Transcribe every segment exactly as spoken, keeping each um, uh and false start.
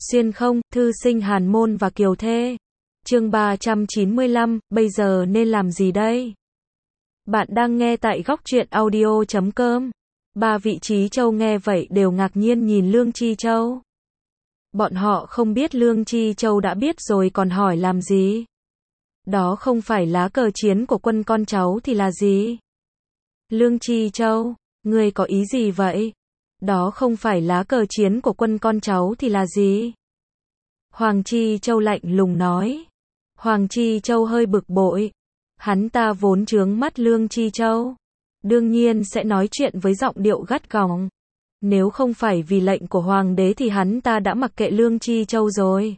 Xuyên không, thư sinh Hàn Môn và Kiều Thê. Chương ba trăm chín mươi lăm, bây giờ nên làm gì đây? Bạn đang nghe tại góc truyện audio chấm com. Ba vị Trí Châu nghe vậy đều ngạc nhiên nhìn Lương Chi Châu. Bọn họ không biết Lương Chi Châu đã biết rồi còn hỏi làm gì? Đó không phải lá cờ chiến của quân con cháu thì là gì? Lương Chi Châu, ngươi có ý gì vậy? Đó không phải lá cờ chiến của quân con cháu thì là gì? Hoàng Chi Châu lạnh lùng nói. Hoàng Chi Châu hơi bực bội. Hắn ta vốn chướng mắt Lương Chi Châu. Đương nhiên sẽ nói chuyện với giọng điệu gắt gỏng. Nếu không phải vì lệnh của hoàng đế thì hắn ta đã mặc kệ Lương Chi Châu rồi.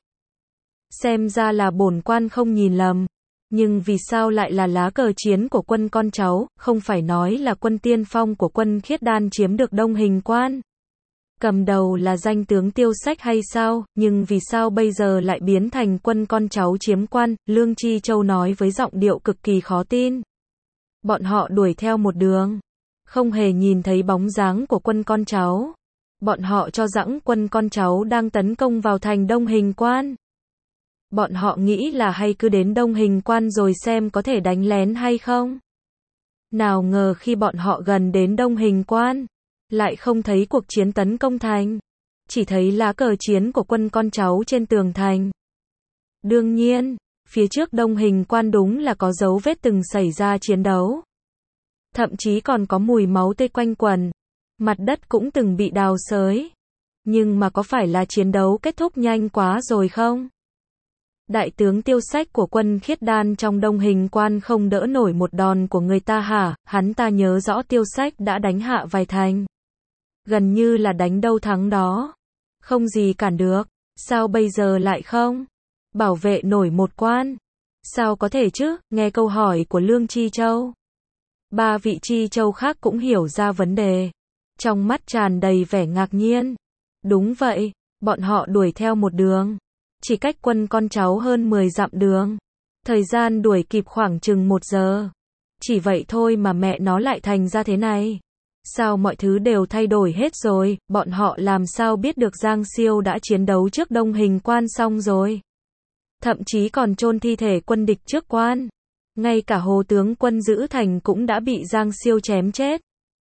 Xem ra là bổn quan không nhìn lầm. Nhưng vì sao lại là lá cờ chiến của quân con cháu, không phải nói là quân tiên phong của quân Khiết Đan chiếm được Đông Hình Quan? Cầm đầu là danh tướng Tiêu Sách hay sao, nhưng vì sao bây giờ lại biến thành quân con cháu chiếm quan? Lương Chi Châu nói với giọng điệu cực kỳ khó tin. Bọn họ đuổi theo một đường, không hề nhìn thấy bóng dáng của quân con cháu. Bọn họ cho rằng quân con cháu đang tấn công vào thành Đông Hình Quan. Bọn họ nghĩ là hay cứ đến Đông Hình Quan rồi xem có thể đánh lén hay không. Nào ngờ khi bọn họ gần đến Đông Hình Quan, lại không thấy cuộc chiến tấn công thành. Chỉ thấy lá cờ chiến của quân con cháu trên tường thành. Đương nhiên, phía trước Đông Hình Quan đúng là có dấu vết từng xảy ra chiến đấu. Thậm chí còn có mùi máu tươi quanh quẩn. Mặt đất cũng từng bị đào xới. Nhưng mà có phải là chiến đấu kết thúc nhanh quá rồi không? Đại tướng Tiêu Sách của quân Khiết Đan trong Đông Hình Quan không đỡ nổi một đòn của người ta hả? Hắn ta nhớ rõ Tiêu Sách đã đánh hạ vài thành. Gần như là đánh đâu thắng đó. Không gì cản được. Sao bây giờ lại không bảo vệ nổi một quan? Sao có thể chứ? Nghe câu hỏi của Lương Chi Châu, ba vị Chi Châu khác cũng hiểu ra vấn đề. Trong mắt tràn đầy vẻ ngạc nhiên. Đúng vậy, bọn họ đuổi theo một đường. Chỉ cách quân con cháu hơn mười dặm đường. Thời gian đuổi kịp khoảng chừng một giờ. Chỉ vậy thôi mà mẹ nó lại thành ra thế này. Sao mọi thứ đều thay đổi hết rồi, bọn họ làm sao biết được Giang Siêu đã chiến đấu trước Đông Hình Quan xong rồi. Thậm chí còn chôn thi thể quân địch trước quan. Ngay cả Hồ tướng quân giữ thành cũng đã bị Giang Siêu chém chết.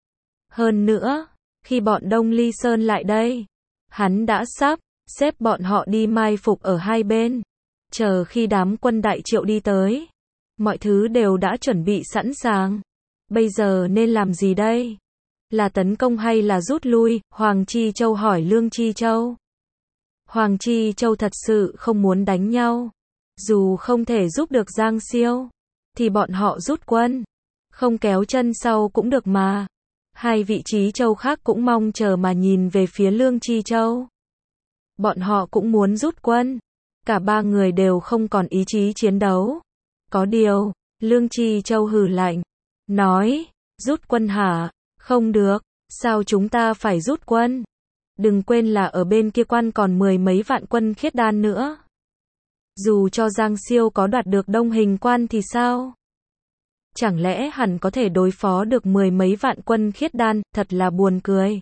Hơn nữa, khi bọn Đông Ly Sơn lại đây, hắn đã sắp xếp bọn họ đi mai phục ở hai bên. Chờ khi đám quân Đại Triệu đi tới, mọi thứ đều đã chuẩn bị sẵn sàng. Bây giờ nên làm gì đây? Là tấn công hay là rút lui? Hoàng Chi Châu hỏi Lương Chi Châu. Hoàng Chi Châu thật sự không muốn đánh nhau. Dù không thể giúp được Giang Siêu, thì bọn họ rút quân. Không kéo chân sau cũng được mà. Hai vị Trí Châu khác cũng mong chờ mà nhìn về phía Lương Chi Châu. Bọn họ cũng muốn rút quân. Cả ba người đều không còn ý chí chiến đấu. Có điều, Lương Chi Châu hừ lạnh, nói, rút quân hả? Không được, sao chúng ta phải rút quân? Đừng quên là ở bên kia quan còn mười mấy vạn quân Khiết Đan nữa. Dù cho Giang Siêu có đoạt được Đông Hình Quan thì sao? Chẳng lẽ hẳn có thể đối phó được mười mấy vạn quân Khiết Đan, thật là buồn cười.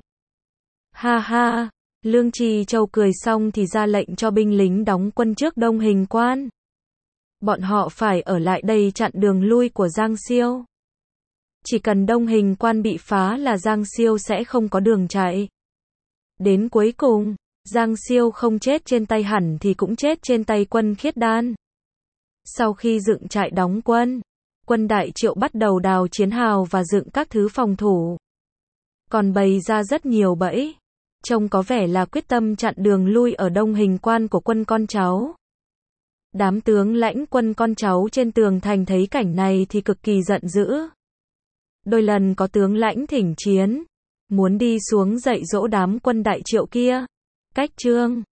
Ha ha, Lương Chi Châu cười xong thì ra lệnh cho binh lính đóng quân trước Đông Hình Quan. Bọn họ phải ở lại đây chặn đường lui của Giang Siêu. Chỉ cần Đông Hình Quan bị phá là Giang Siêu sẽ không có đường chạy. Đến cuối cùng, Giang Siêu không chết trên tay hẳn thì cũng chết trên tay quân Khiết Đan. Sau khi dựng trại đóng quân, quân Đại Triệu bắt đầu đào chiến hào và dựng các thứ phòng thủ. Còn bày ra rất nhiều bẫy. Trông có vẻ là quyết tâm chặn đường lui ở Đông Hình Quan của quân con cháu. Đám tướng lãnh quân con cháu trên tường thành thấy cảnh này thì cực kỳ giận dữ. Đôi lần có tướng lãnh thỉnh chiến, muốn đi xuống dạy dỗ đám quân Đại Triệu kia. Cách chương